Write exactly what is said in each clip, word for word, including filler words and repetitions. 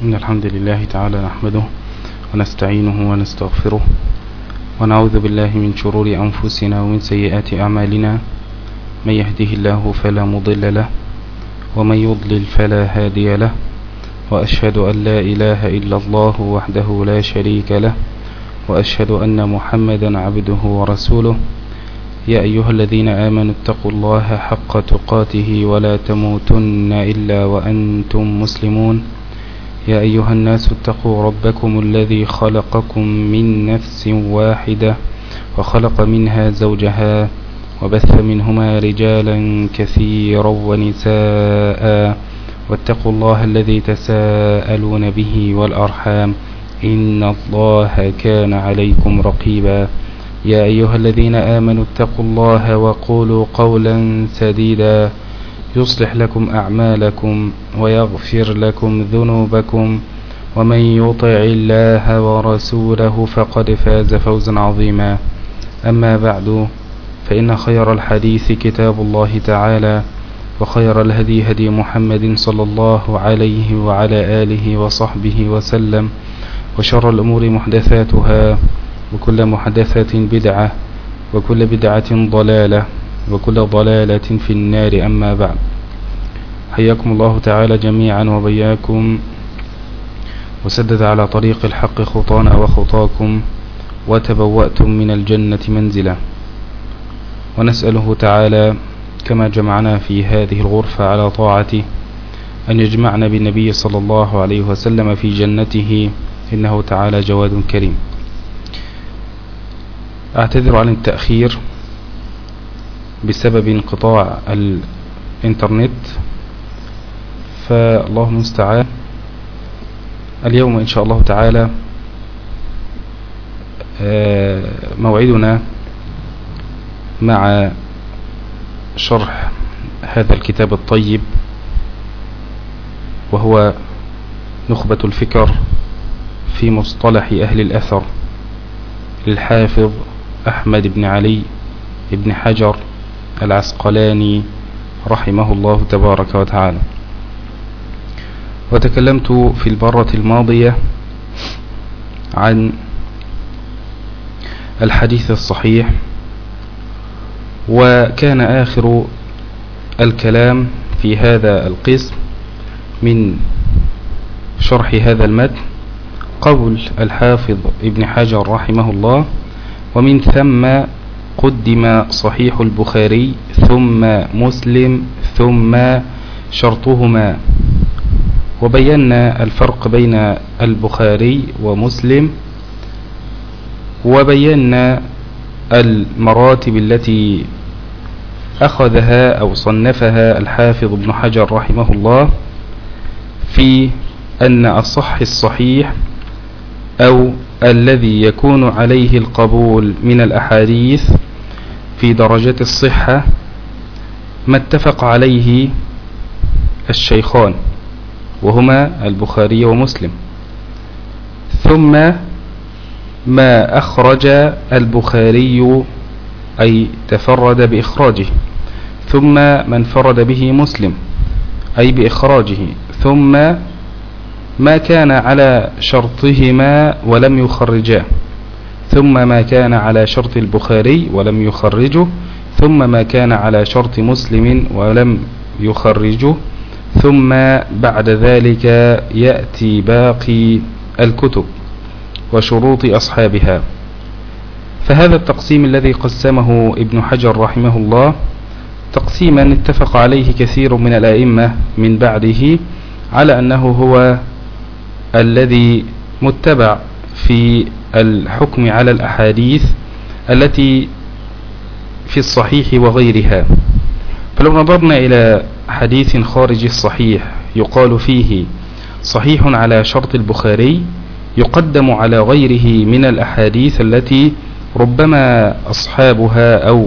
إن الحمد لله تعالى نحمده ونستعينه ونستغفره ونعوذ بالله من شرور أنفسنا ومن سيئات أعمالنا. من يهده الله فلا مضل له ومن يضلل فلا هادي له، وأشهد أن لا إله إلا الله وحده لا شريك له، وأشهد أن محمدا عبده ورسوله. يا أيها الذين آمنوا اتقوا الله حق تقاته ولا تموتن إلا وأنتم مسلمون. يا أيها الناس اتقوا ربكم الذي خلقكم من نفس واحدة وخلق منها زوجها وبث منهما رجالا كثيرا ونساء، واتقوا الله الذي تساءلون به والأرحام إن الله كان عليكم رقيبا. يا أيها الذين آمنوا اتقوا الله وقولوا قولا سديدا يصلح لكم أعمالكم ويغفر لكم ذنوبكم، ومن يطع الله ورسوله فقد فاز فوزا عظيما. أما بعد، فإن خير الحديث كتاب الله تعالى، وخير الهدي هدي محمد صلى الله عليه وعلى آله وصحبه وسلم، وشر الأمور محدثاتها، وكل محدثة بدعة، وكل بدعة ضلالة، وكل ضلالة في النار. أما بعد، حياكم الله تعالى جميعا وبياكم، وسدد على طريق الحق خطانا وخطاكم، وتبوأتم من الجنة منزلا. ونسأله تعالى كما جمعنا في هذه الغرفة على طاعته أن يجمعنا بالنبي صلى الله عليه وسلم في جنته، إنه تعالى جواد كريم. أعتذر عن التأخير بسبب انقطاع الانترنت، فالله المستعان. اليوم إن شاء الله تعالى موعدنا مع شرح هذا الكتاب الطيب، وهو نخبة الفكر في مصطلح أهل الأثر للحافظ أحمد بن علي بن حجر العسقلاني رحمه الله تبارك وتعالى. وتكلمت في المرة الماضية عن الحديث الصحيح، وكان آخر الكلام في هذا القسم من شرح هذا المتن قول الحافظ ابن حجر رحمه الله: ومن ثم قدم صحيح البخاري ثم مسلم ثم شرطهما. وبينا الفرق بين البخاري ومسلم، وبينا المراتب التي أخذها أو صنفها الحافظ ابن حجر رحمه الله في أن أصح الصحيح أو الذي يكون عليه القبول من الأحاديث في درجة الصحة ما اتفق عليه الشيخان، وهما البخاري ومسلم، ثم ما أخرج البخاري أي تفرد بإخراجه، ثم ما انفرد به مسلم أي بإخراجه، ثم ما كان على شرطهما ولم يخرجاه، ثم ما كان على شرط البخاري ولم يخرجه، ثم ما كان على شرط مسلم ولم يخرجه، ثم بعد ذلك يأتي باقي الكتب وشروط أصحابها. فهذا التقسيم الذي قسمه ابن حجر رحمه الله تقسيما اتفق عليه كثير من الأئمة من بعده على أنه هو الذي متبع في الحكم على الأحاديث التي في الصحيح وغيرها. فلو نظرنا إلى حديث خارج الصحيح يقال فيه صحيح على شرط البخاري، يقدم على غيره من الأحاديث التي ربما أصحابها أو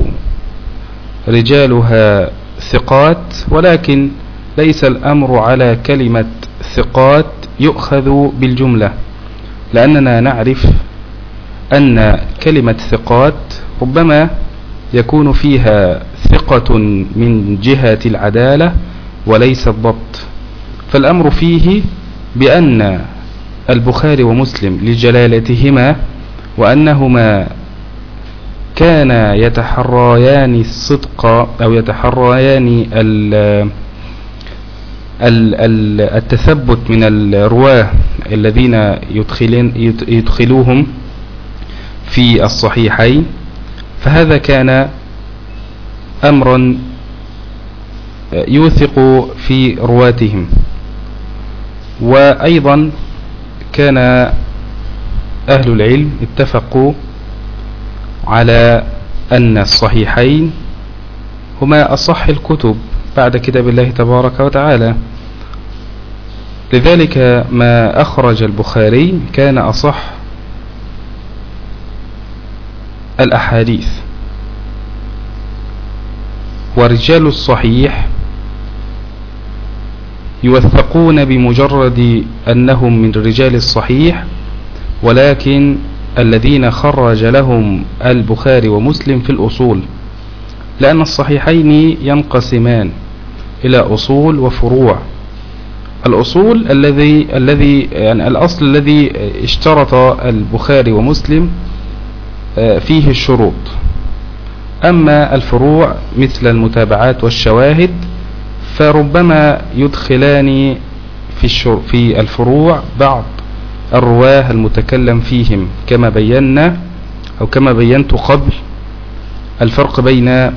رجالها ثقات، ولكن ليس الأمر على كلمة ثقات يؤخذ بالجملة، لأننا نعرف أن كلمة ثقات ربما يكون فيها ثقة من جهة العدالة وليس الضبط، فالأمر فيه بأن البخاري ومسلم لجلالتهما وأنهما كانا يتحريان الصدق أو يتحريان التثبت من الرواه الذين يدخلوهم في الصحيحين، فهذا كان أمرا يوثق في رواتهم. وأيضا كان أهل العلم اتفقوا على أن الصحيحين هما أصح الكتب بعد كتاب الله تبارك وتعالى، لذلك ما أخرج البخاري كان أصح الأحاديث. ورجال الصحيح يوثقون بمجرد أنهم من رجال الصحيح، ولكن الذين خرج لهم البخاري ومسلم في الأصول، لأن الصحيحين ينقسمان إلى أصول وفروع. الأصول الذي الذي يعني الأصل الذي اشترط البخاري ومسلم فيه الشروط، أما الفروع مثل المتابعات والشواهد فربما يدخلان في في الفروع بعض الرواه المتكلم فيهم، كما بينا أو كما بينت قبل الفرق بين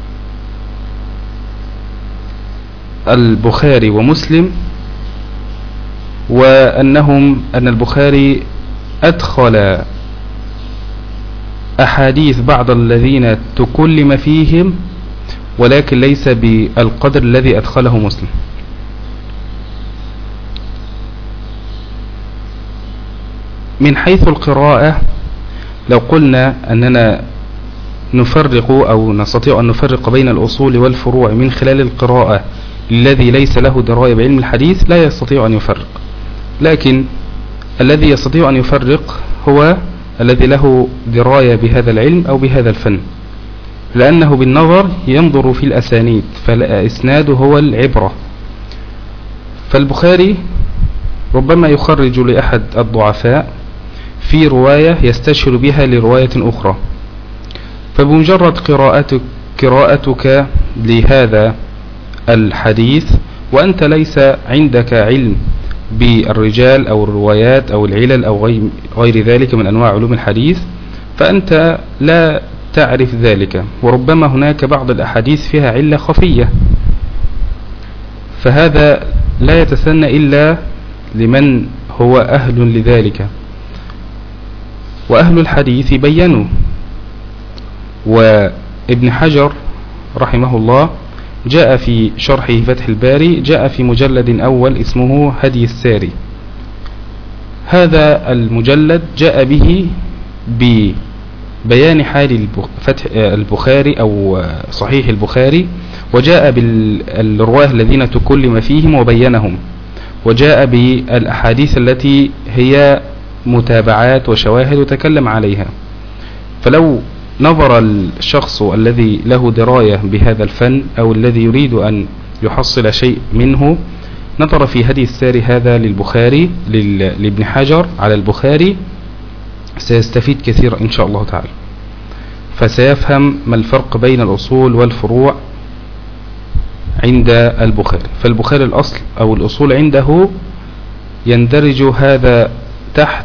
البخاري ومسلم، وأنهم أن البخاري أدخل أحاديث بعض الذين تكلم فيهم، ولكن ليس بالقدر الذي أدخله مسلم. من حيث القراءة، لو قلنا أننا نفرق أو نستطيع أن نفرق بين الأصول والفروع من خلال القراءة، الذي ليس له دراية بعلم الحديث لا يستطيع أن يفرق، لكن الذي يستطيع أن يفرق هو الذي له دراية بهذا العلم أو بهذا الفن، لأنه بالنظر ينظر في الأسانيد، فالإسناد هو العبرة. فالبخاري ربما يخرج لأحد الضعفاء في رواية يستشهر بها لرواية أخرى، فبمجرد قراءتك, قراءتك لهذا الحديث وأنت ليس عندك علم بالرجال أو الروايات أو العلل أو غير ذلك من أنواع علوم الحديث، فأنت لا تعرف ذلك، وربما هناك بعض الأحاديث فيها علة خفية، فهذا لا يتسنى إلا لمن هو أهل لذلك. وأهل الحديث بينوا، وابن حجر رحمه الله جاء في شرحه فتح الباري جاء في مجلد أول اسمه هدي الساري، هذا المجلد جاء به ببيان حال فتح البخاري أو صحيح البخاري، وجاء بالرواه الذين تكلم فيهم وبينهم، وجاء بالأحاديث التي هي متابعات وشواهد وتكلم عليها. فلو نظر الشخص الذي له دراية بهذا الفن أو الذي يريد أن يحصل شيء منه، نظر في هدي الساري هذا للبخاري لابن حجر على البخاري، سيستفيد كثيرا إن شاء الله تعالى، فسيفهم ما الفرق بين الأصول والفروع عند البخاري. فالبخاري الأصل أو الأصول عنده يندرج هذا تحت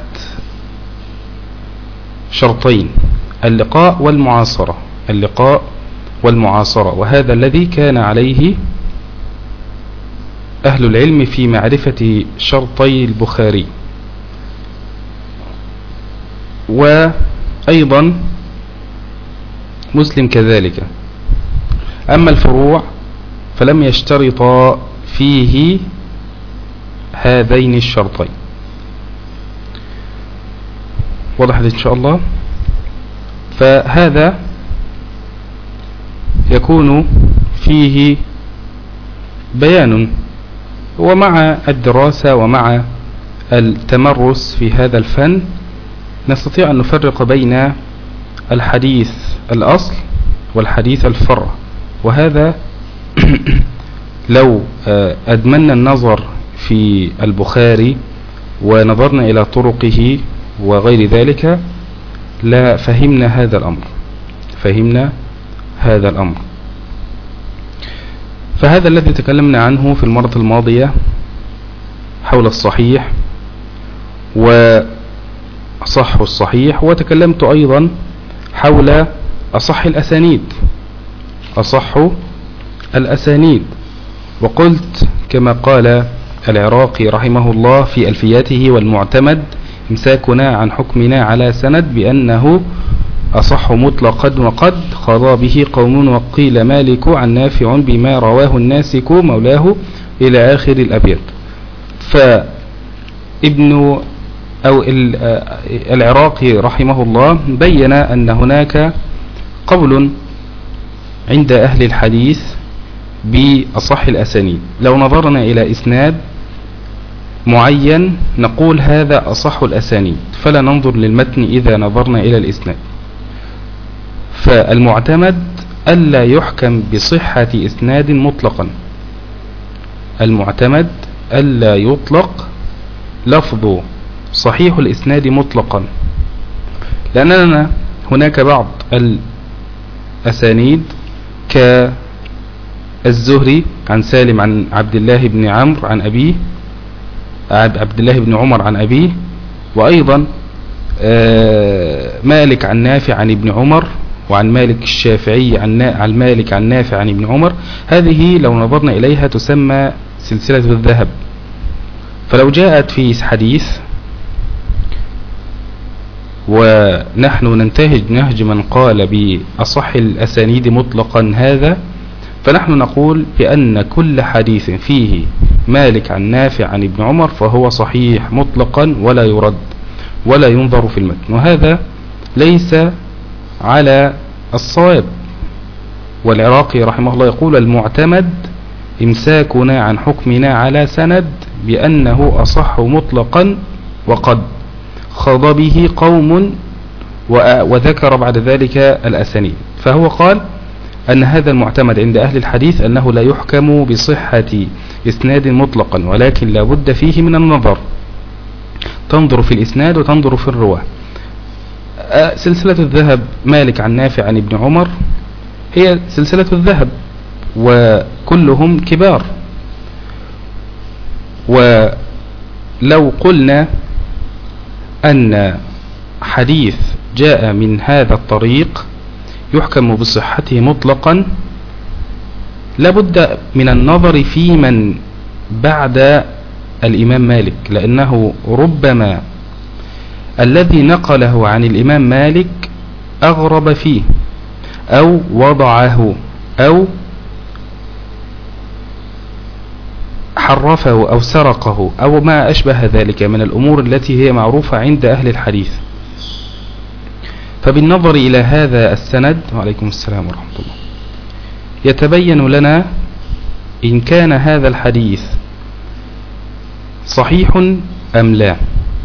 شرطين: اللقاء والمعاصرة، اللقاء والمعاصرة، وهذا الذي كان عليه أهل العلم في معرفة شرطي البخاري. وأيضا مسلم كذلك. أما الفروع فلم يشترط فيه هذين الشرطين. وضحت إن شاء الله؟ فهذا يكون فيه بيان، ومع الدراسة ومع التمرس في هذا الفن نستطيع أن نفرق بين الحديث الأصل والحديث الفرع، وهذا لو أدمنا النظر في البخاري ونظرنا إلى طرقه وغير ذلك لا فهمنا هذا الأمر فهمنا هذا الأمر فهذا الذي تكلمنا عنه في المرة الماضية حول الصحيح وصح الصحيح، وتكلمت أيضا حول أصح الأسانيد أصح الأسانيد وقلت كما قال العراقي رحمه الله في ألفياته: والمعتمد امساكنا عن حكمنا على سند بأنه أصح مطلقا وقد خضى به قوم وقيل مالك عن نافع بما رواه الناسك مولاه إلى آخر الأبيات. فابن أو العراقي رحمه الله بين أن هناك قول عند أهل الحديث بأصح الأسانيد. لو نظرنا إلى إسناد معين نقول هذا أصح الأسانيد، فلا ننظر للمتن إذا نظرنا إلى الإسناد. فالمعتمد ألا يحكم بصحة إسناد مطلقا، المعتمد ألا يطلق لفظ صحيح الإسناد مطلقا، لأننا هناك بعض الأسانيد كالزهري عن سالم عن عبد الله بن عمرو عن أبيه عبد الله بن عمر عن أبيه، وأيضا مالك عن نافع عن ابن عمر، وعن مالك الشافعي عن مالك عن نافع عن ابن عمر. هذه لو نظرنا إليها تسمى سلسلة الذهب. فلو جاءت في حديث ونحن ننتهج نهج من قال بأصح الأسانيد مطلقا هذا، فنحن نقول بأن كل حديث فيه مالك عن نافع عن ابن عمر فهو صحيح مطلقا ولا يرد ولا ينظر في المتن، وهذا ليس على الصواب. والعراقي رحمه الله يقول: المعتمد امساكنا عن حكمنا على سند بأنه أصح مطلقا وقد خض به قوم، وذكر بعد ذلك الأسانيد. فهو قال أن هذا المعتمد عند أهل الحديث أنه لا يحكم بصحة إسناد مطلقا، ولكن لا بد فيه من النظر، تنظر في الإسناد وتنظر في الرواة. سلسلة الذهب مالك عن نافع عن ابن عمر هي سلسلة الذهب وكلهم كبار. ولو قلنا أن حديث جاء من هذا الطريق يحكم بصحته مطلقا، لابد من النظر في من بعد الإمام مالك، لأنه ربما الذي نقله عن الإمام مالك أغرب فيه أو وضعه أو حرفه أو سرقه أو ما أشبه ذلك من الأمور التي هي معروفة عند أهل الحديث. فبالنظر إلى هذا السند، وعليكم السلام ورحمة الله، يتبين لنا إن كان هذا الحديث صحيح أم لا،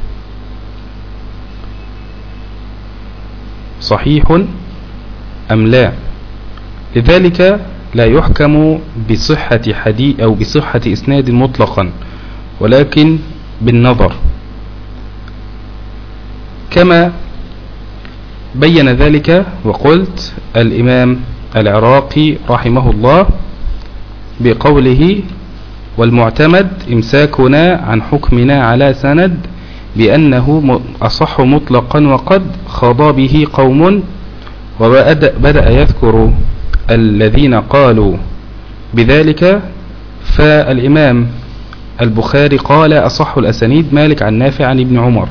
صحيح أم لا. لذلك لا يحكم بصحة حديث أو بصحة إسناد مطلقا، ولكن بالنظر، كما بين ذلك وقلت الإمام العراقي رحمه الله بقوله: والمعتمد امساكنا عن حكمنا على سند بأنه أصح مطلقا وقد خضى به قوم. وبدأ يذكر الذين قالوا بذلك، فالإمام البخاري قال: أصح الأسانيد مالك عن نافع عن ابن عمر،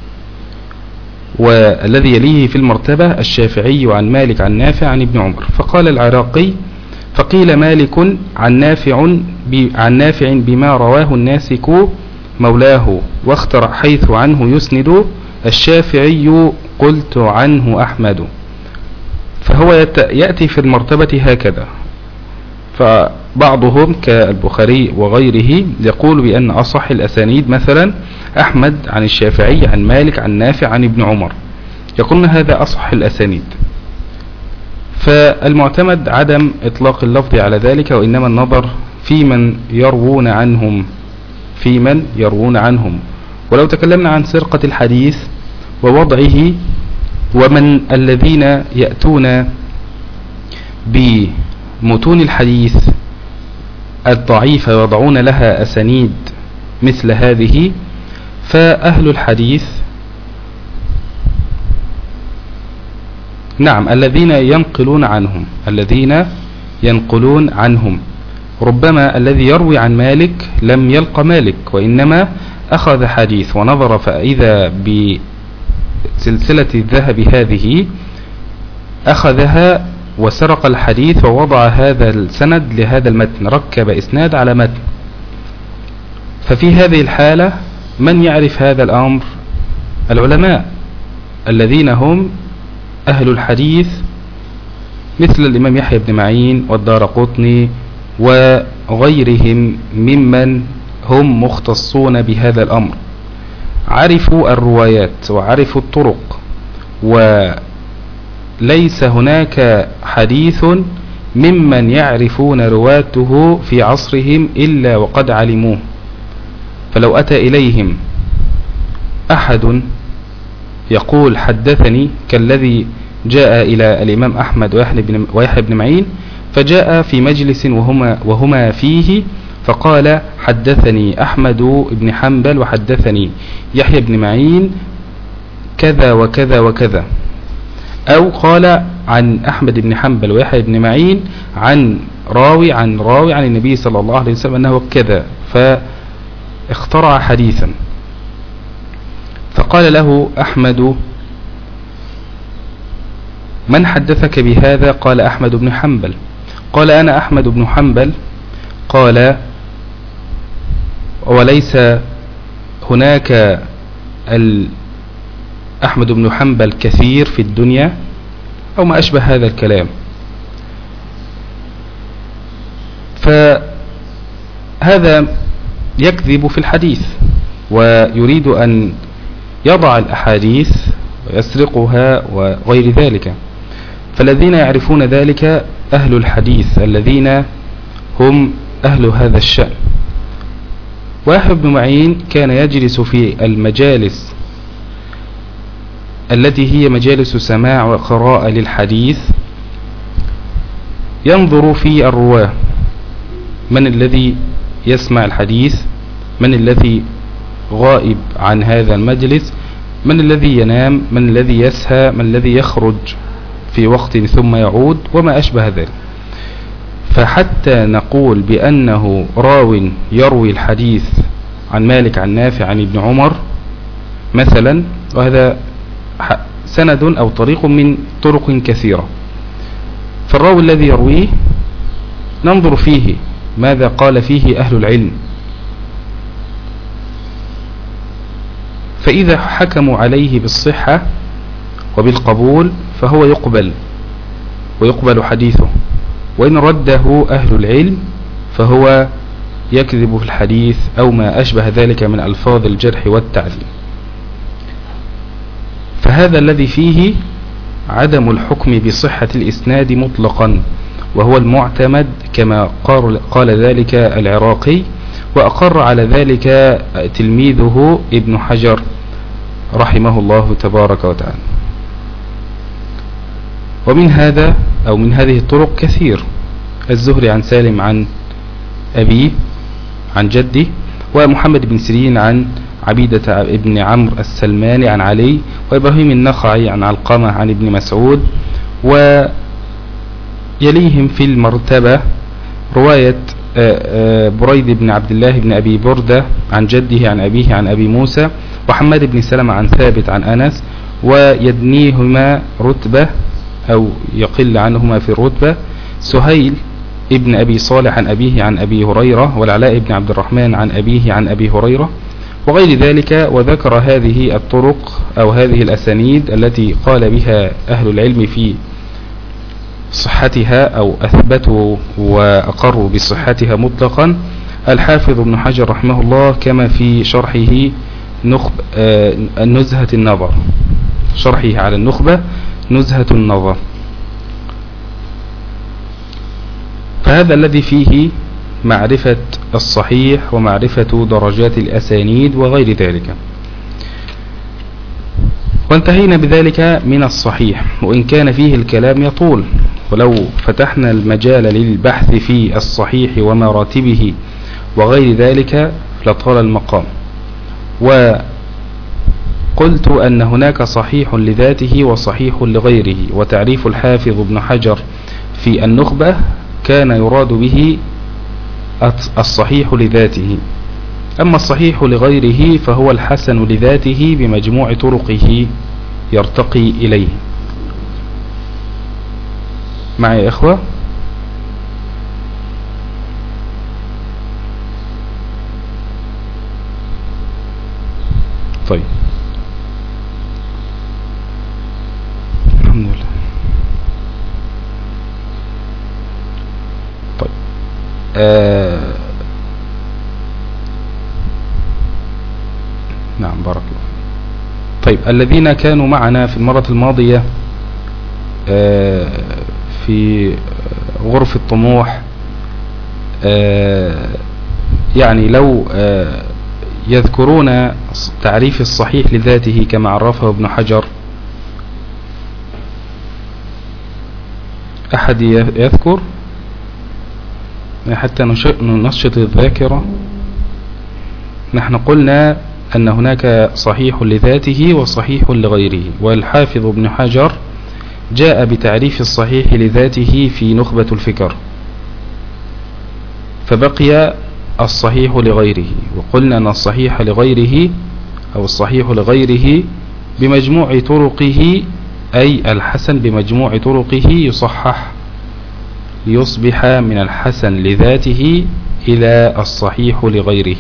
والذي يليه في المرتبة الشافعي عن مالك عن نافع عن ابن عمر. فقال العراقي: فقيل مالك عن نافع عن نافع بما رواه الناسك مولاه، واختر حيث عنه يسند الشافعي قلت عنه أحمد. فهو يأتي في المرتبة هكذا. فبعضهم كالبخاري وغيره يقول بأن أصح الأسانيد مثلا أحمد عن الشافعي عن مالك عن نافع عن ابن عمر، يقولون هذا أصح الأسانيد. فالمعتمد عدم إطلاق اللفظ على ذلك، وإنما النظر في من يروون عنهم في من يروون عنهم. ولو تكلمنا عن سرقة الحديث ووضعه ومن الذين يأتون بمتون الحديث الضعيفة ويضعون لها أسانيد مثل هذه، فأهل الحديث نعم الذين ينقلون عنهم الذين ينقلون عنهم ربما الذي يروي عن مالك لم يلق مالك، وإنما أخذ حديث ونظر فإذا بسلسلة الذهب هذه أخذها وسرق الحديث ووضع هذا السند لهذا المتن، ركب إسناد على متن. ففي هذه الحالة من يعرف هذا الأمر؟ العلماء الذين هم أهل الحديث مثل الإمام يحيى بن معين والدارقطني وغيرهم ممن هم مختصون بهذا الأمر، عرفوا الروايات وعرفوا الطرق، وليس هناك حديث ممن يعرفون رواته في عصرهم إلا وقد علموه. فلو أتى إليهم أحد يقول حدثني كالذي جاء إلى الإمام أحمد ويحيى بن معين، فجاء في مجلس وهما, وهما فيه فقال حدثني أحمد بن حنبل وحدثني يحيى بن معين كذا وكذا وكذا، أو قال عن أحمد بن حنبل ويحيى بن معين عن راوي عن راوي عن النبي صلى الله عليه وسلم أنه كذا، فاخترع حديثا. فقال له أحمد من حدثك بهذا؟ قال أحمد بن حنبل. قال أنا أحمد بن حنبل. قال وليس هناك أحمد بن حنبل كثير في الدنيا أو ما أشبه هذا الكلام. فهذا يكذب في الحديث ويريد أن يضع الأحاديث ويسرقها وغير ذلك. فالذين يعرفون ذلك أهل الحديث الذين هم أهل هذا الشأن. ويحيى بن معين كان يجلس في المجالس التي هي مجالس سماع وقراءة للحديث، ينظر في الرواة من الذي يسمع الحديث، من الذي غائب عن هذا المجلس، من الذي ينام، من الذي يسهى، من الذي يخرج في وقت ثم يعود وما أشبه ذلك. فحتى نقول بأنه راو يروي الحديث عن مالك عن نافع عن ابن عمر مثلا، وهذا سند أو طريق من طرق كثيرة، فالراوي الذي يرويه ننظر فيه ماذا قال فيه أهل العلم، فإذا حكموا عليه بالصحة وبالقبول فهو يقبل ويقبل حديثه، وإن رده أهل العلم فهو يكذب في الحديث أو ما أشبه ذلك من ألفاظ الجرح والتعديل. فهذا الذي فيه عدم الحكم بصحة الإسناد مطلقا، وهو المعتمد كما قال ذلك العراقي، وأقر على ذلك تلميذه ابن حجر رحمه الله تبارك وتعالى. ومن هذا أو من هذه الطرق كثير، الزهري عن سالم عن أبيه عن جده، ومحمد بن سيرين عن عبيدة ابن عمرو السلماني عن علي، وإبراهيم النخعي عن علقمة عن ابن مسعود. ويليهم في المرتبة رواية بريد بن عبد الله بن أبي بردة عن جده عن أبيه عن أبي موسى، وحماد بن سلمة عن ثابت عن أنس، ويدنيهما رتبة أو يقل عنهما في الرتبة سهيل ابن أبي صالح عن أبيه عن أبي هريرة، والعلاء بن عبد الرحمن عن أبيه عن أبي هريرة وغير ذلك. وذكر هذه الطرق أو هذه الأسانيد التي قال بها أهل العلم في صحتها أو أثبتوا وأقروا بصحتها مطلقا الحافظ ابن حجر رحمه الله، كما في شرحه نخب نزهة النظر، شرحه على النخبة نزهة النظر. فهذا الذي فيه معرفة الصحيح ومعرفة درجات الأسانيد وغير ذلك. وانتهينا بذلك من الصحيح، وإن كان فيه الكلام يطول، ولو فتحنا المجال للبحث في الصحيح ومراتبه وغير ذلك لطال المقام. وقلت أن هناك صحيح لذاته وصحيح لغيره، وتعريف الحافظ ابن حجر في النخبة كان يراد به الصحيح لذاته. أما الصحيح لغيره فهو الحسن لذاته بمجموع طرقه يرتقي إليه. معي يا إخوة؟ طيب الحمد لله. طيب آه نعم بارك الله. طيب الذين كانوا معنا في المرة الماضية آه في غرفة طموح، آه يعني لو آه يذكرون تعريف الصحيح لذاته كما عرفه ابن حجر. أحد يذكر حتى ننشط الذاكرة؟ نحن قلنا أن هناك صحيح لذاته وصحيح لغيره، والحافظ ابن حجر جاء بتعريف الصحيح لذاته في نخبة الفكر، فبقي الصحيح لغيره. وقلنا أن الصحيح لغيره أو الصحيح لغيره بمجموع طرقه، أي الحسن بمجموع طرقه يصحح ليصبح من الحسن لذاته إلى الصحيح لغيره.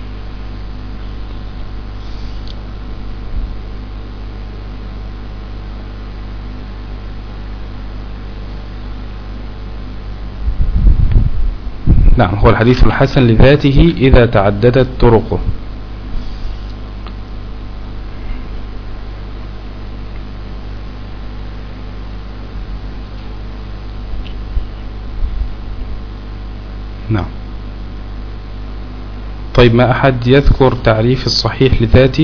نعم، هو الحديث الحسن لذاته إذا تعددت طرقه. نعم. طيب ما أحد يذكر تعريف الصحيح لذاته؟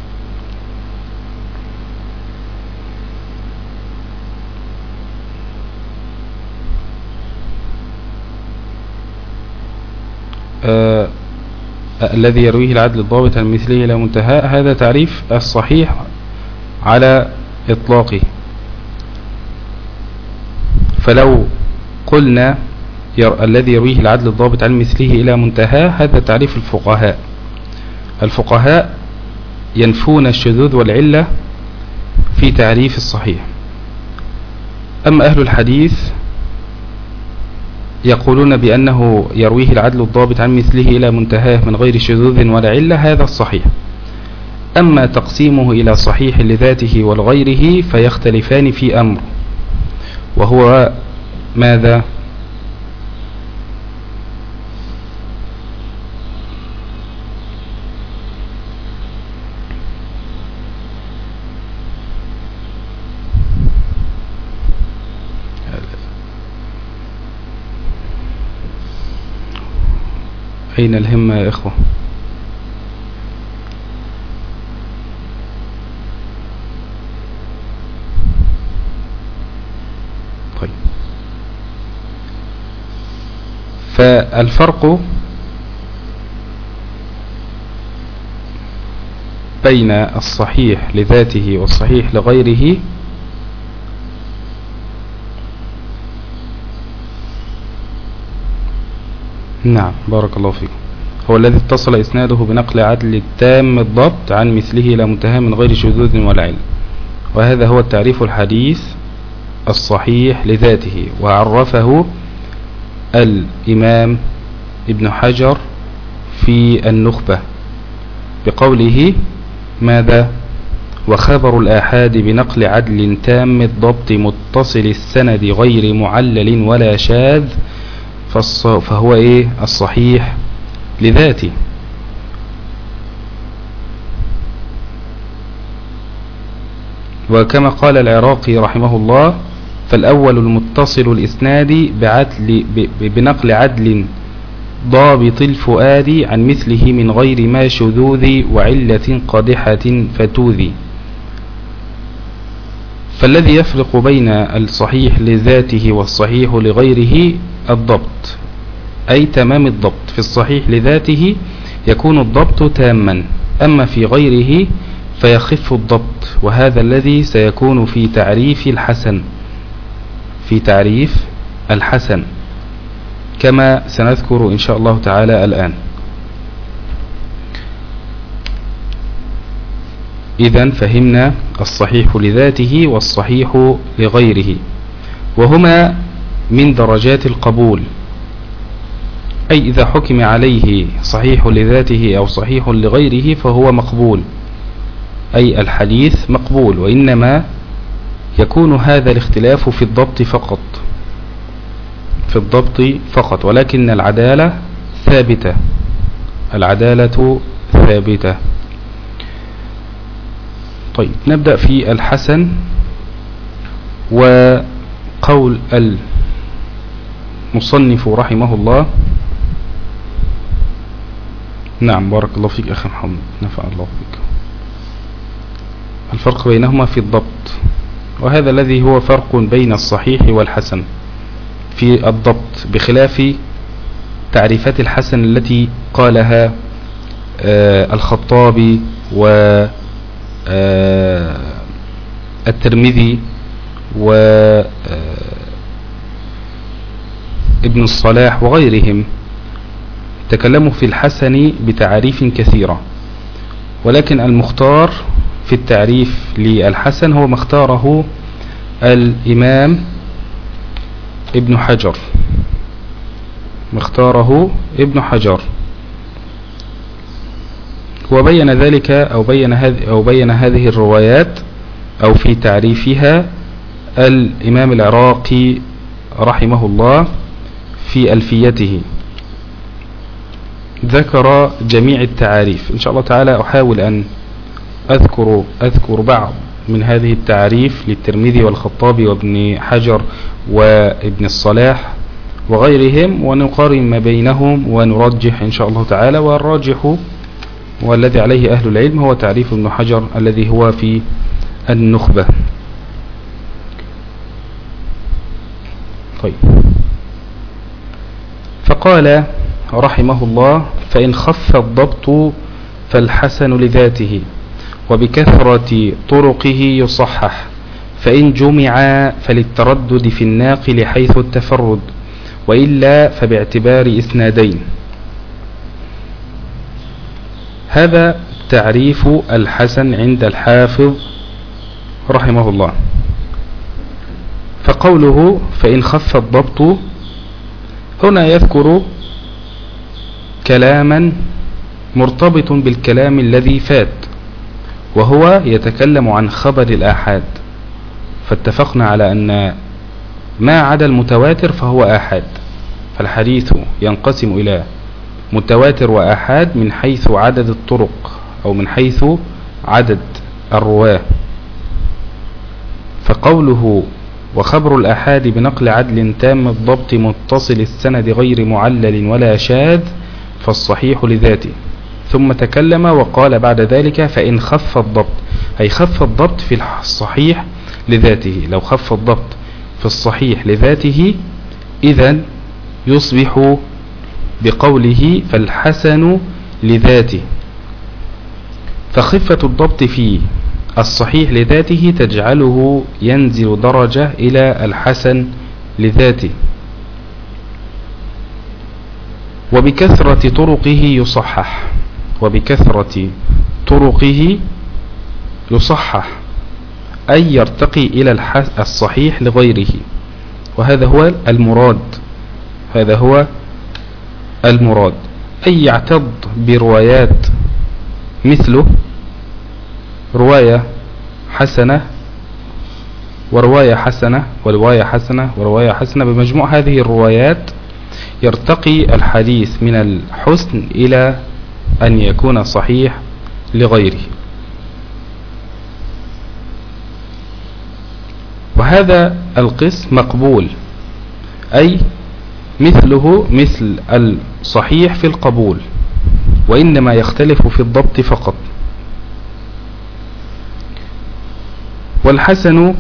آه الذي يرويه العدل الضابط عن مثله إلى منتهى، هذا تعريف الصحيح على إطلاقه. فلو قلنا ير... الذي يرويه العدل الضابط عن مثله إلى منتهى، هذا تعريف الفقهاء. الفقهاء ينفون الشذوذ والعلة في تعريف الصحيح. أما أهل الحديث يقولون بأنه يرويه العدل الضابط عن مثله إلى منتهاه من غير شذوذ ولا علة، هذا الصحيح. أما تقسيمه إلى صحيح لذاته ولغيره فيختلفان في أمر، وهو ماذا؟ أين الهمة يا إخوة؟ طيب، فالفرق بين الصحيح لذاته والصحيح لغيره نعم بارك الله فيكم، هو الذي اتصل إسناده بنقل عدل تام الضبط عن مثله إلى منتهى من غير شذوذ ولا علة، وهذا هو التعريف الحديث الصحيح لذاته. وعرفه الإمام ابن حجر في النخبة بقوله ماذا؟ وخبر الآحاد بنقل عدل تام الضبط متصل السند غير معلل ولا شاذ فهو ايه؟ الصحيح لذاته. وكما قال العراقي رحمه الله: فالأول المتصل الإسناد بعدل بنقل عدل ضابط الفؤاد عن مثله من غير ما شذوذ وعلة قادحة فتوذي. فالذي يفرق بين الصحيح لذاته والصحيح لغيره الضبط، أي تمام الضبط. في الصحيح لذاته يكون الضبط تاما، أما في غيره فيخف الضبط، وهذا الذي سيكون في تعريف الحسن في تعريف الحسن كما سنذكر إن شاء الله تعالى الآن. إذن فهمنا الصحيح لذاته والصحيح لغيره، وهما من درجات القبول، أي إذا حكم عليه صحيح لذاته أو صحيح لغيره فهو مقبول، أي الحديث مقبول، وإنما يكون هذا الاختلاف في الضبط فقط في الضبط فقط ولكن العدالة ثابتة العدالة ثابتة. طيب نبدأ في الحسن. وقول المصنف رحمه الله، نعم بارك الله فيك أخي محمد، نفع الله فيك، الفرق بينهما في الضبط، وهذا الذي هو فرق بين الصحيح والحسن في الضبط، بخلاف تعريفات الحسن التي قالها آه الخطابي والترمذي وابن الصلاح وغيرهم، تكلموا في الحسن بتعريف كثيرة، ولكن المختار في التعريف للحسن هو ما اختاره الإمام ابن حجر مختاره ابن حجر وبين ذلك أو بين هذه أو بين هذه الروايات أو في تعريفها الإمام العراقي رحمه الله في ألفيته، ذكر جميع التعاريف. إن شاء الله تعالى أحاول أن أذكر أذكر بعض من هذه التعريف للترمذي والخطابي وابن حجر وابن الصلاح وغيرهم، ونقارن ما بينهم ونرجح إن شاء الله تعالى. والراجح والذي عليه أهل العلم هو تعريف ابن حجر الذي هو في النخبة. طيب، فقال رحمه الله: فإن خف الضبط فالحسن لذاته وبكثرة طرقه يصحح، فإن جمع فللتردد في الناقل حيث التفرد، وإلا فباعتبار إسنادين. هذا تعريف الحسن عند الحافظ رحمه الله. فقوله فإن خف الضبط هنا يذكر كلاما مرتبط بالكلام الذي فات، وهو يتكلم عن خبر الآحاد. فاتفقنا على أن ما عدا المتواتر فهو آحاد، فالحديث ينقسم إلى متواتر وآحاد من حيث عدد الطرق أو من حيث عدد الرواة. فقوله وخبر الآحاد بنقل عدل تام الضبط متصل السند غير معلل ولا شاذ فالصحيح لذاته. ثم تكلم وقال بعد ذلك فإن خف الضبط، أي خف الضبط في الصحيح لذاته. لو خف الضبط في الصحيح لذاته إذن يصبح بقوله فالحسن لذاته. فخفة الضبط في الصحيح لذاته تجعله ينزل درجة إلى الحسن لذاته. وبكثرة طرقه يصحح، وبكثرة طرقه يصحح أي يرتقي إلى الصحيح لغيره، وهذا هو المراد هذا هو المراد أي يعتض بروايات مثله رواية حسنة ورواية حسنة ورواية حسنة ورواية حسنة. بمجموع هذه الروايات يرتقي الحديث من الحسن إلى أن يكون صحيح لغيره. وهذا القسم مقبول، أي مثله مثل الصحيح في القبول، وإنما يختلف في الضبط فقط. والحسن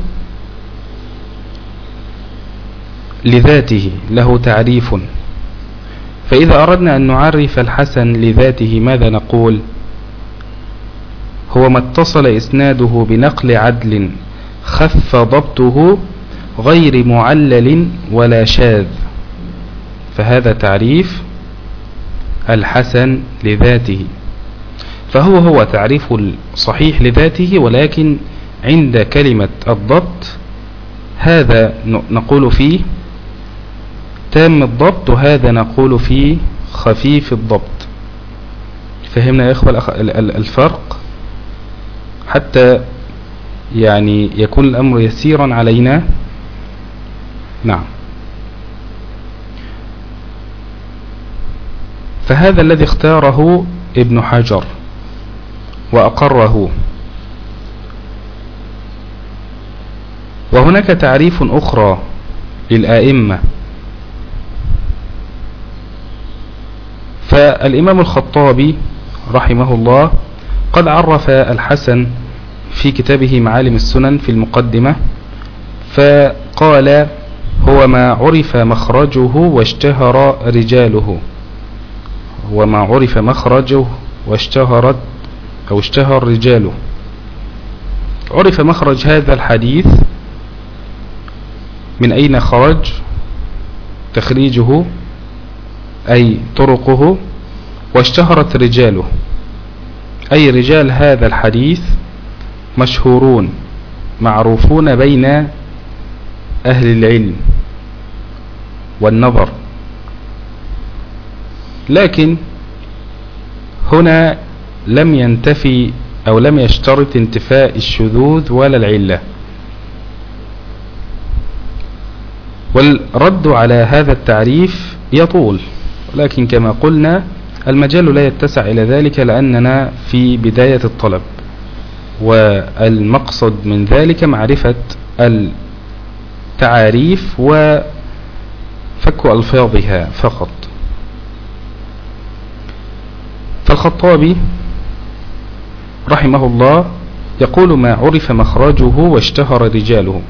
لذاته له تعريف، فإذا أردنا أن نعرف الحسن لذاته ماذا نقول؟ هو ما اتصل إسناده بنقل عدل خف ضبطه غير معلل ولا شاذ، فهذا تعريف الحسن لذاته. فهو هو تعريف الصحيح لذاته، ولكن عند كلمة الضبط هذا نقول فيه تام الضبط، وهذا نقول فيه خفيف الضبط. فهمنا يا إخوة الفرق حتى يعني يكون الأمر يسيرا علينا؟ نعم. فهذا الذي اختاره ابن حجر وأقره. وهناك تعريف أخرى للآئمة، فالإمام الخطابي رحمه الله قد عرف الحسن في كتابه معالم السنن في المقدمة، فقال هو ما عرف مخرجه واشتهر رجاله، هو ما عرف مخرجه واشتهرت أو اشتهر رجاله. عرف مخرج هذا الحديث من أين خرج، تخريجه أي طرقه، واشتهرت رجاله أي رجال هذا الحديث مشهورون معروفون بين أهل العلم والنظر. لكن هنا لم ينتفي أو لم يشترط انتفاء الشذوذ ولا العلة. والرد على هذا التعريف يطول، ولكن كما قلنا المجال لا يتسع إلى ذلك لأننا في بداية الطلب، والمقصد من ذلك معرفة التعاريف وفك ألفاظها فقط. فالخطابي رحمه الله يقول ما عرف مخرجه واشتهر رجاله.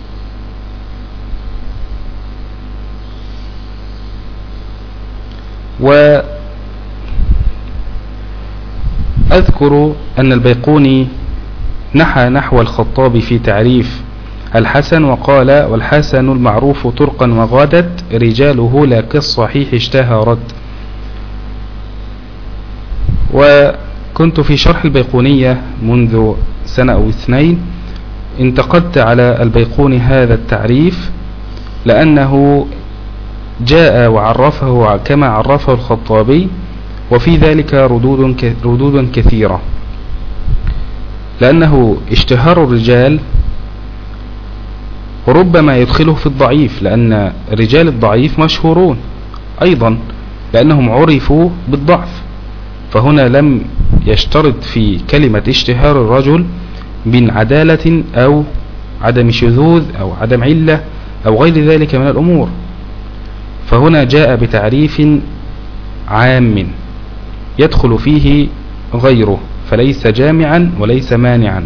وأذكر أن البيقوني نحى نحو الخطابي في تعريف الحسن وقال والحسن المعروف طرقا وغادت رجاله لا كالصحيح اشتهرت. وكنت في شرح البيقونية منذ سنة أو اثنين انتقدت على البيقوني هذا التعريف لأنه جاء وعرفه كما عرفه الخطابي، وفي ذلك ردود ردود كثيرة، لأنه اشتهار الرجال وربما يدخله في الضعيف، لأن رجال الضعيف مشهورون أيضا لأنهم عرفوا بالضعف. فهنا لم يشترط في كلمة اشتهار الرجل من عدالة أو عدم شذوذ أو عدم علة أو غير ذلك من الأمور، فهنا جاء بتعريف عام يدخل فيه غيره، فليس جامعا وليس مانعا.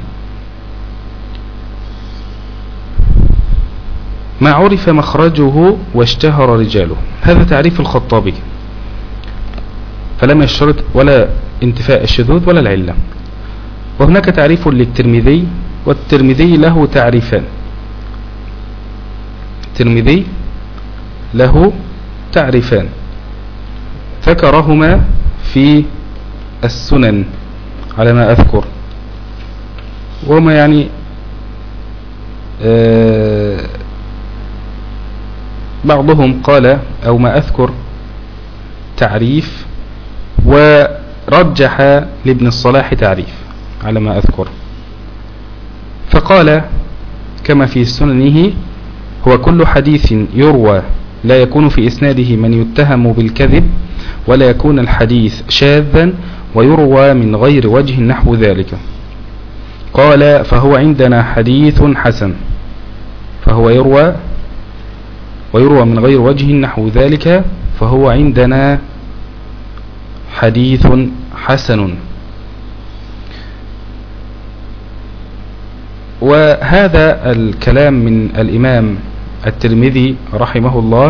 ما عرف مخرجه واشتهر رجاله، هذا تعريف الخطابي، فلم يشترط ولا انتفاء الشذوذ ولا العلة. وهناك تعريف للترمذي، والترمذي له تعريفان، الترمذي له تعريفان ذكرهما في السنن على ما أذكر، وهما يعني آه بعضهم قال أو ما أذكر تعريف، ورجح لابن الصلاح تعريف على ما أذكر، فقال كما في سننه هو كل حديث يروى لا يكون في إسناده من يتهم بالكذب ولا يكون الحديث شاذا ويروى من غير وجه نحو ذلك. قال فهو عندنا حديث حسن، فهو يروى ويروى من غير وجه نحو ذلك فهو عندنا حديث حسن. وهذا الكلام من الإمام الترمذي رحمه الله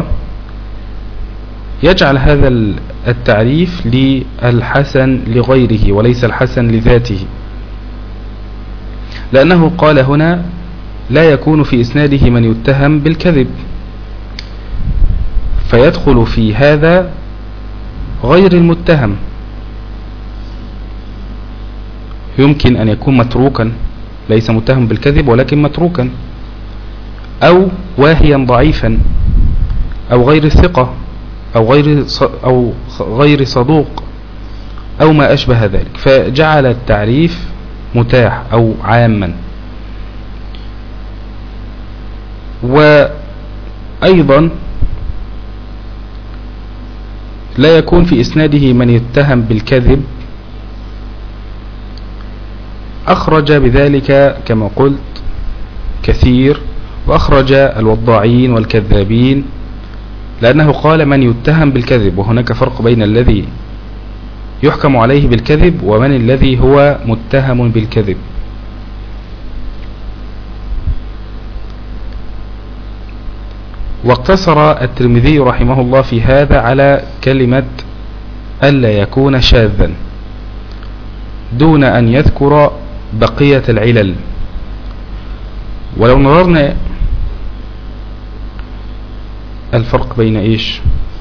يجعل هذا التعريف للحسن لغيره وليس الحسن لذاته، لأنه قال هنا لا يكون في إسناده من يتهم بالكذب، فيدخل في هذا غير المتهم. يمكن أن يكون متروكا، ليس متهم بالكذب ولكن متروكا، أو واهيا ضعيفا، أو غير ثقة، أو غير أو غير صدوق، أو ما أشبه ذلك، فجعل التعريف متاح أو عاما. وأيضا لا يكون في إسناده من يتهم بالكذب، أخرج بذلك كما قلت كثير، وأخرج الوضاعين والكذابين، لأنه قال من يتهم بالكذب، وهناك فرق بين الذي يحكم عليه بالكذب ومن الذي هو متهم بالكذب. واقتصر الترمذي رحمه الله في هذا على كلمة ألا يكون شاذا دون أن يذكر بقية العلل. ولو نظرنا الفرق بين إيش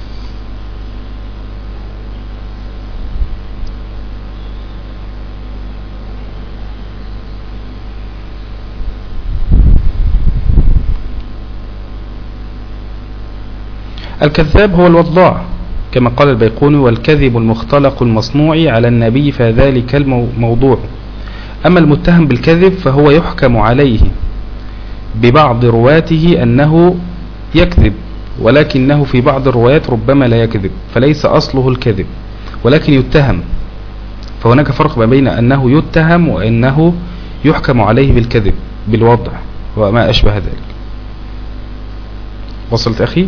الكذاب هو الوضاع كما قال البيقوني: والكذب المختلق المصنوع على النبي فذلك الموضوع. أما المتهم بالكذب فهو يحكم عليه ببعض رواته أنه يكذب، ولكنه في بعض الروايات ربما لا يكذب، فليس أصله الكذب ولكن يتهم. فهناك فرق بين أنه يتهم وأنه يحكم عليه بالكذب بالوضع وما أشبه ذلك. وصلت أخي؟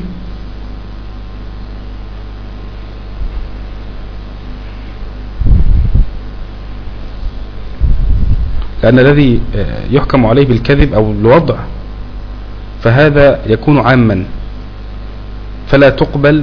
لأن الذي يحكم عليه بالكذب أو الوضع فهذا يكون عاما، فلا تقبل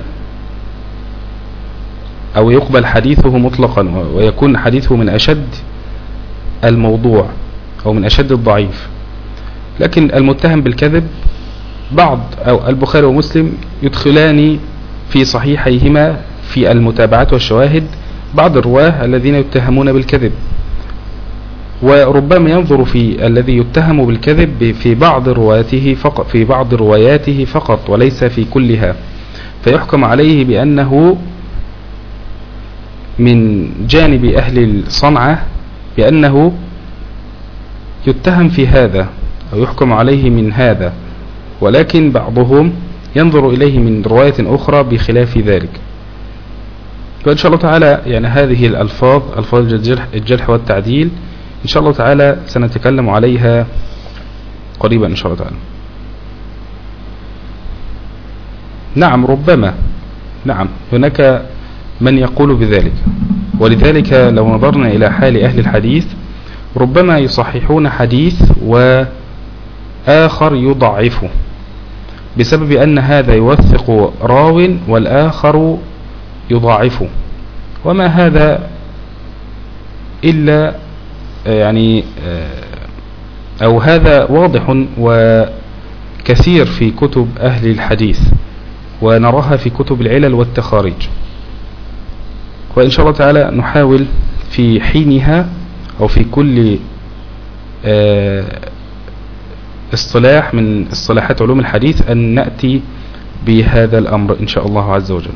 أو يقبل حديثه مطلقا، ويكون حديثه من أشد الموضوع أو من أشد الضعيف. لكن المتهم بالكذب بعض أو البخاري ومسلم يدخلان في صحيحيهما في المتابعات والشواهد بعض الرواه الذين يتهمون بالكذب، وربما ينظر في الذي يتهم بالكذب في بعض رواياته فقط في بعض رواياته فقط وليس في كلها، فيحكم عليه بأنه من جانب أهل الصنعة بأنه يتهم في هذا أو يحكم عليه من هذا، ولكن بعضهم ينظر إليه من رواية أخرى بخلاف ذلك. وإن شاء الله تعالى يعني هذه الألفاظ ألفاظ الجرح, الجرح والتعديل إن شاء الله تعالى سنتكلم عليها قريبا إن شاء الله تعالى. نعم ربما نعم هناك من يقول بذلك، ولذلك لو نظرنا إلى حال أهل الحديث ربما يصححون حديث وآخر يضعفه بسبب أن هذا يوثق راو والآخر يضعفه، وما هذا إلا يعني أو هذا واضح وكثير في كتب أهل الحديث، ونراها في كتب العلل والتخارج. وإن شاء الله تعالى نحاول في حينها أو في كل اصطلاح من اصطلاحات علوم الحديث أن نأتي بهذا الأمر إن شاء الله عز وجل.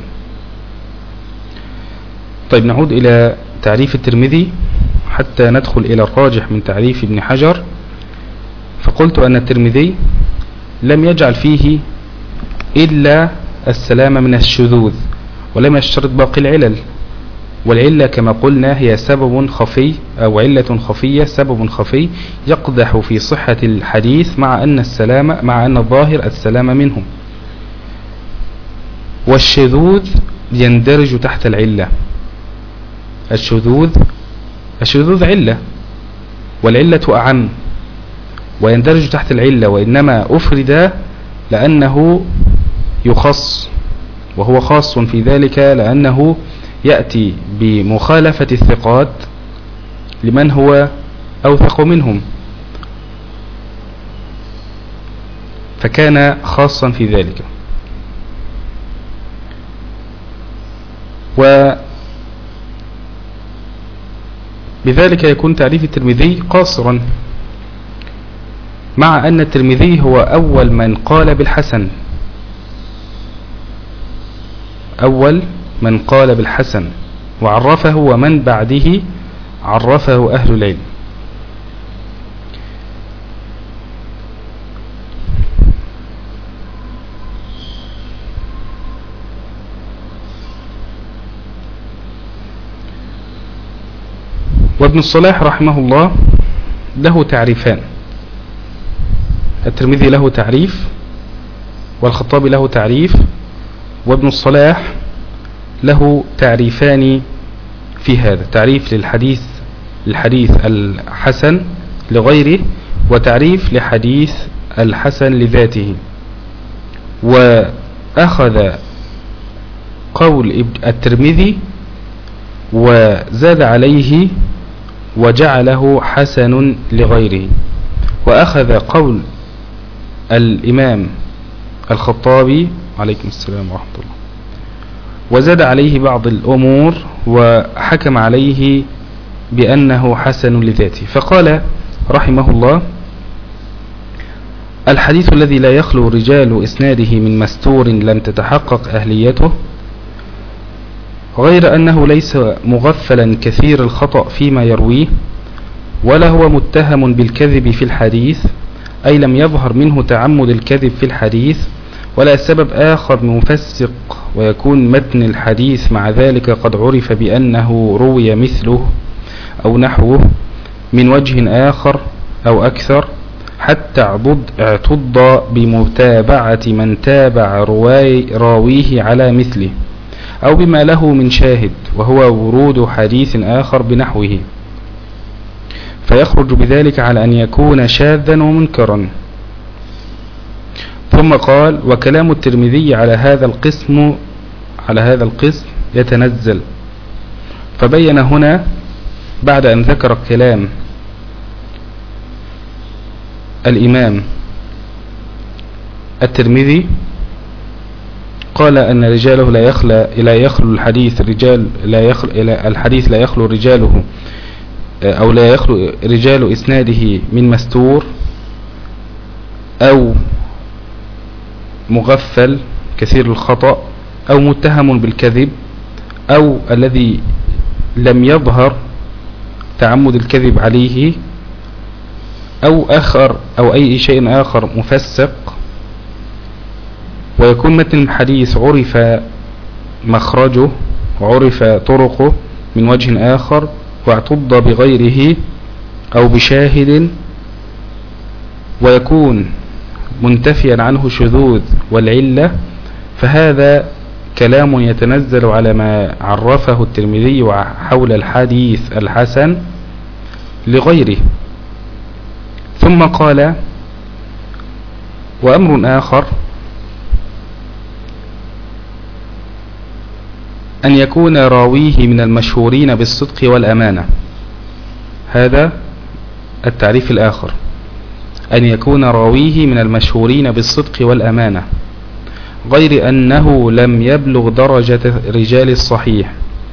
طيب نعود إلى تعريف الترمذي حتى ندخل إلى الراجح من تعريف ابن حجر. فقلت أن الترمذي لم يجعل فيه إلا السلام من الشذوذ، ولم يشترط باقي العلل، والعلة كما قلنا هي سبب خفي أو علة خفية، سبب خفي يقدح في صحة الحديث مع أن السلام مع أن الظاهر السلام منهم. والشذوذ يندرج تحت العلة. الشذوذ الشذوذ علة، والعلة أعم ويندرج تحت العلة، وإنما أفرد لأنه يخص، وهو خاص في ذلك لأنه يأتي بمخالفة الثقات لمن هو أوثق منهم، فكان خاصا في ذلك. وبذلك يكون تعريف الترمذي قاصرا، مع أن الترمذي هو أول من قال بالحسن، أول من قال بالحسن وعرفه، ومن بعده عرفه أهل العلم. وابن الصلاح رحمه الله له تعريفان، الترمذي له تعريف، والخطابي له تعريف، وابن الصلاح له تعريفان في هذا، تعريف للحديث الحديث الحسن لغيره، وتعريف لحديث الحسن لذاته. وأخذ قول الترمذي وزاد عليه وجعله حسن لغيره، وأخذ قول الإمام الخطابي عليكم السلام ورحمة الله وزاد عليه بعض الأمور وحكم عليه بأنه حسن لذاته. فقال رحمه الله: الحديث الذي لا يخلو رجال إسناده من مستور لم تتحقق أهليته، غير أنه ليس مغفلا كثير الخطأ فيما يرويه، ولا هو متهم بالكذب في الحديث، أي لم يظهر منه تعمد الكذب في الحديث، ولا سبب آخر مفسق، ويكون متن الحديث مع ذلك قد عرف بأنه روي مثله أو نحوه من وجه آخر أو أكثر، حتى اعتض بمتابعة من تابع راويه على مثله، أو بما له من شاهد، وهو ورود حديث آخر بنحوه، فيخرج بذلك على أن يكون شاذا ومنكرا. ثم قال: وكلام الترمذي على هذا القسم على هذا القسم يتنزل. فبين هنا بعد أن ذكر كلام الإمام الترمذي، قال أن رجاله لا يخلى لا يخلو الحديث رجال لا يخلو الحديث لا يخلو رجاله أو لا يخلو رجال إسناده من مستور أو مغفل كثير الخطأ أو متهم بالكذب أو الذي لم يظهر تعمد الكذب عليه أو آخر أو أي شيء آخر مفسق، ويكون متن الحديث عرف مخرجه وعرف طرقه من وجه آخر واعتض بغيره أو بشاهد، ويكون منتفيا عنه شذوذ والعلة، فهذا كلام يتنزل على ما عرفه الترمذي حول الحديث الحسن لغيره. ثم قال: وأمر آخر أن يكون راويه من المشهورين بالصدق والأمانة. هذا التعريف الآخر، أن يكون راويه من المشهورين بالصدق والأمانة، غير أنه لم يبلغ درجة رجال الصحيح،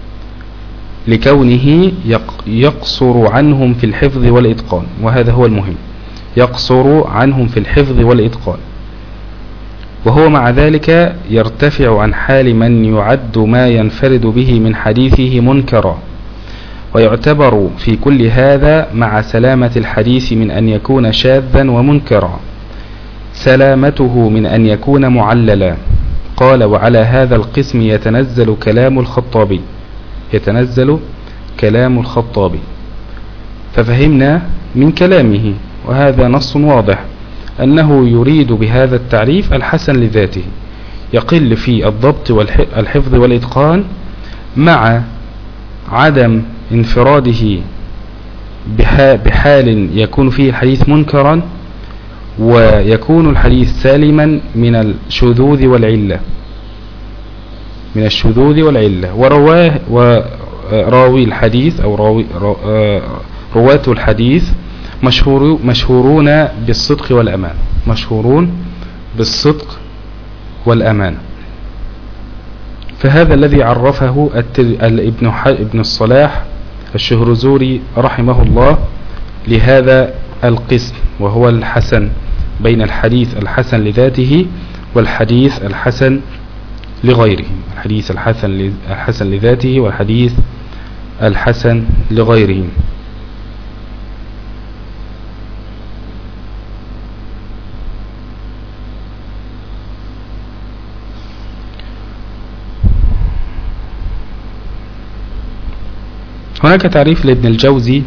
لكونه يقصر عنهم في الحفظ والإتقان، وهذا هو المهم، يقصر عنهم في الحفظ والإتقان، وهو مع ذلك يرتفع عن حال من يعد ما ينفرد به من حديثه منكرا، ويعتبر في كل هذا مع سلامة الحديث من أن يكون شاذا ومنكرا سلامته من أن يكون معللا. قال: وعلى هذا القسم يتنزل كلام الخطابي يتنزل كلام الخطابي ففهمنا من كلامه، وهذا نص واضح، أنه يريد بهذا التعريف الحسن لذاته، يقل في الضبط والحفظ والإتقان مع عدم انفراده بحال يكون فيه الحديث منكرا، ويكون الحديث سالما من الشذوذ والعلة من الشذوذ والعلة ورواه وراوي الحديث أو راوي رواة الحديث مشهور مشهورون بالصدق والأمان مشهورون بالصدق والأمان. فهذا الذي عرفه ابن ابن الصلاح الشهرزوري رحمه الله لهذا القسم، وهو الحسن، بين الحديث الحسن لذاته والحديث الحسن لغيره، الحديث الحسن الحسن لذاته والحديث الحسن لغيره. هناك تعريف لابن الجوزي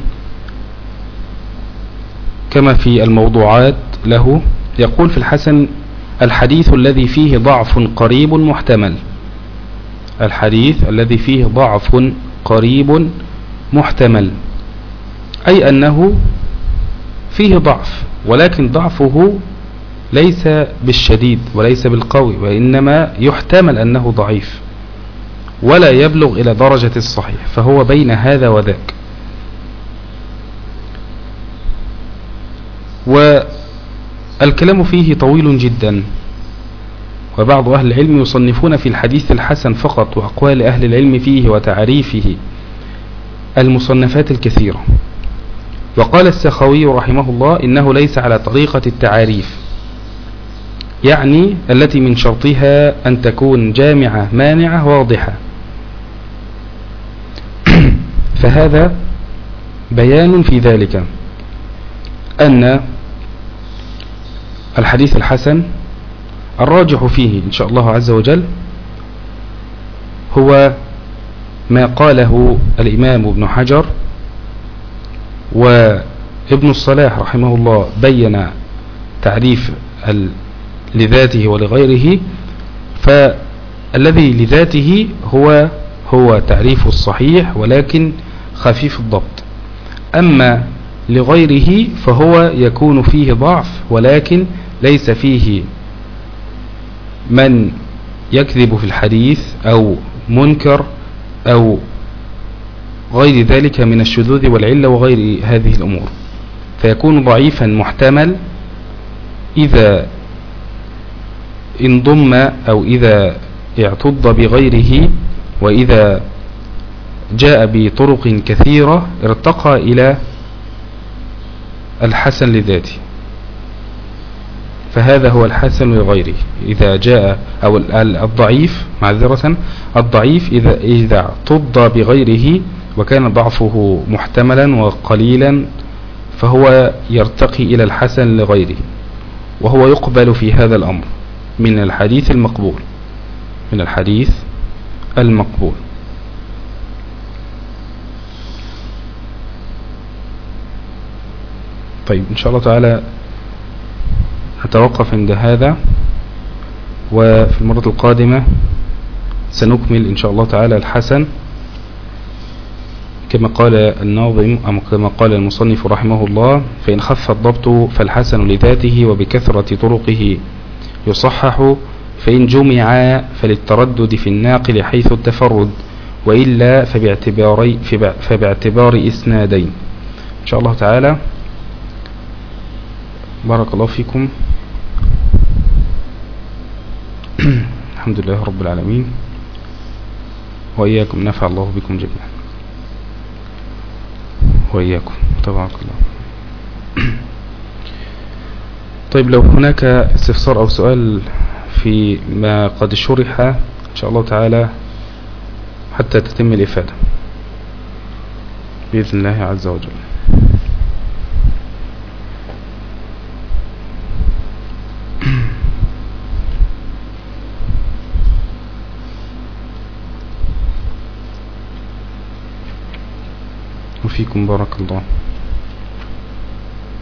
كما في الموضوعات له، يقول في الحسن: الحديث الذي فيه ضعف قريب محتمل. الحديث الذي فيه ضعف قريب محتمل، أي أنه فيه ضعف، ولكن ضعفه ليس بالشديد وليس بالقوي، وإنما يحتمل أنه ضعيف ولا يبلغ إلى درجة الصحيح، فهو بين هذا وذاك. والكلام فيه طويل جدا، وبعض أهل العلم يصنفون في الحديث الحسن فقط، وأقوال أهل العلم فيه وتعريفه المصنفات الكثيرة. وقال السخاوي رحمه الله: إنه ليس على طريقة التعاريف، يعني التي من شرطها أن تكون جامعة مانعة واضحة. فهذا بيان في ذلك أن الحديث الحسن الراجح فيه إن شاء الله عز وجل هو ما قاله الإمام ابن حجر، وابن الصلاح رحمه الله بين تعريف لذاته ولغيره. فالذي لذاته هو هو تعريف الصحيح ولكن خفيف الضبط، أما لغيره فهو يكون فيه ضعف ولكن ليس فيه من يكذب في الحديث أو منكر أو غير ذلك من الشذوذ والعلة وغير هذه الأمور، فيكون ضعيفا محتمل إذا انضم أو إذا اعتض بغيره، وإذا جاء بطرق كثيرة ارتقى إلى الحسن لذاته، فهذا هو الحسن لغيره. إذا جاء أو الضعيف معذرة الضعيف إذا إذا اعتض بغيره وكان ضعفه محتملا وقليلا فهو يرتقي إلى الحسن لغيره، وهو يقبل في هذا الأمر من الحديث المقبول من الحديث المقبول. طيب إن شاء الله تعالى هتوقف عند هذا، وفي المرة القادمة سنكمل إن شاء الله تعالى الحسن كما قال الناظم أو كما قال المصنف رحمه الله: فإن خف الضبط فالحسن لذاته وبكثرة طرقه يصحح، فإن جمع فللتردد في الناقل حيث التفرد، وإلا فباعتبار, فباعتبار إسنادين. إن شاء الله تعالى. بارك الله فيكم. الحمد لله رب العالمين، وإياكم نفع الله بكم جميعا وإياكم تبارك الله. طيب لو هناك استفسار أو سؤال في ما قد شرح إن شاء الله تعالى حتى تتم الإفادة بإذن الله عز وجل. وفيكم بارك الله.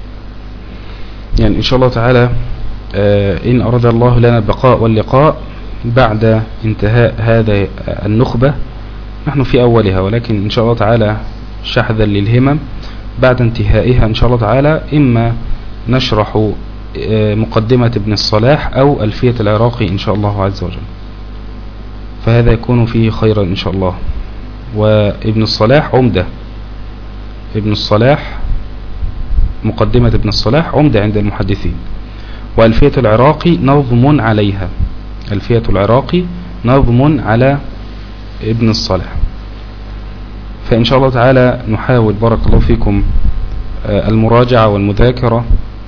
يعني إن شاء الله تعالى إن أراد الله لنا البقاء واللقاء بعد انتهاء هذا النخبة، نحن في أولها، ولكن إن شاء الله تعالى شحذا للهمم بعد انتهائها إن شاء الله تعالى إما نشرح مقدمة ابن الصلاح أو ألفية العراقي إن شاء الله عز وجل، فهذا يكون فيه خيرا إن شاء الله. وابن الصلاح عمدة، ابن الصلاح مقدمة ابن الصلاح عمدة عند المحدثين، وألفية العراقي نظم عليها، ألفية العراقي نظم على ابن الصلاح. فإن شاء الله تعالى نحاول بارك الله فيكم المراجعة والمذاكرة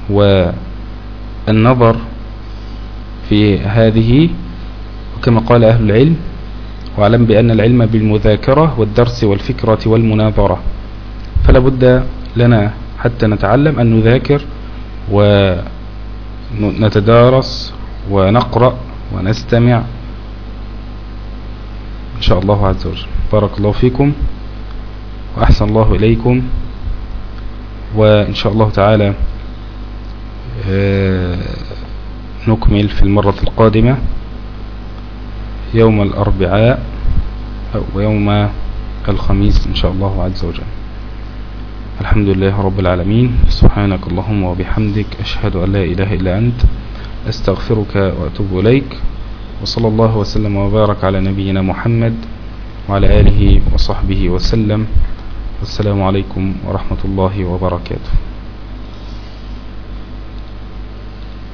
والنظر في هذه، وكما قال أهل العلم: واعلم بأن العلم بالمذاكرة والدرس والفكرة والمناظرة. فلا بد لنا حتى نتعلم أن نذاكر ونتدارس ونقرأ ونستمع إن شاء الله عز وجل. بارك الله فيكم وأحسن الله إليكم، وإن شاء الله تعالى نكمل في المرة القادمة يوم الأربعاء أو يوم الخميس إن شاء الله عز وجل. الحمد لله رب العالمين، سبحانك اللهم وبحمدك، أشهد أن لا إله إلا أنت، أستغفرك وأتوب إليك، وصلى الله وسلم وبارك على نبينا محمد وعلى آله وصحبه وسلم. والسلام عليكم ورحمة الله وبركاته.